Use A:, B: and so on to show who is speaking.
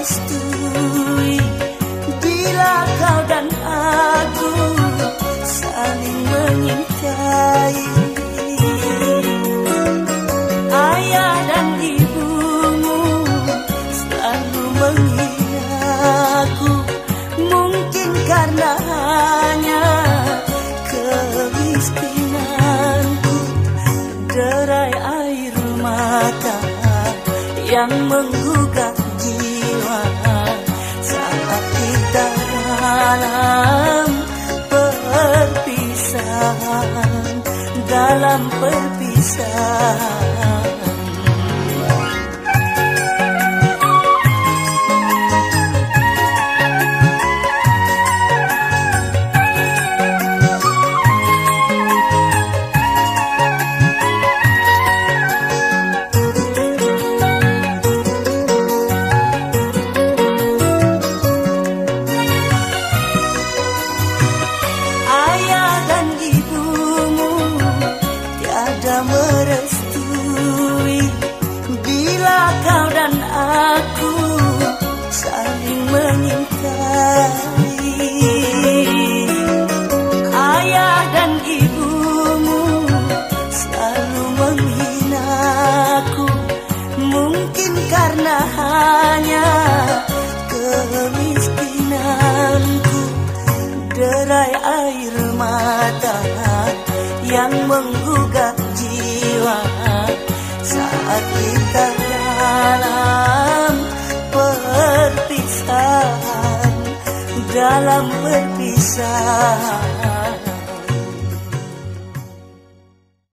A: merestui bila kau dan aku saling menyintai. Ayah dan ibumu selalu menghinaku, mungkin karena hanya kemiskinanku. Derai air mata yang menggugah jiwa saat kita dalam perpisahan, dalam perpisahan. Merestui bila kau dan aku saling menyintai. Ayah dan ibumu selalu menghinaku, mungkin karena hanya kemiskinanku. Derai air mata yang menggugah jiwa saat kita dalam perpisahan, dalam perpisahan.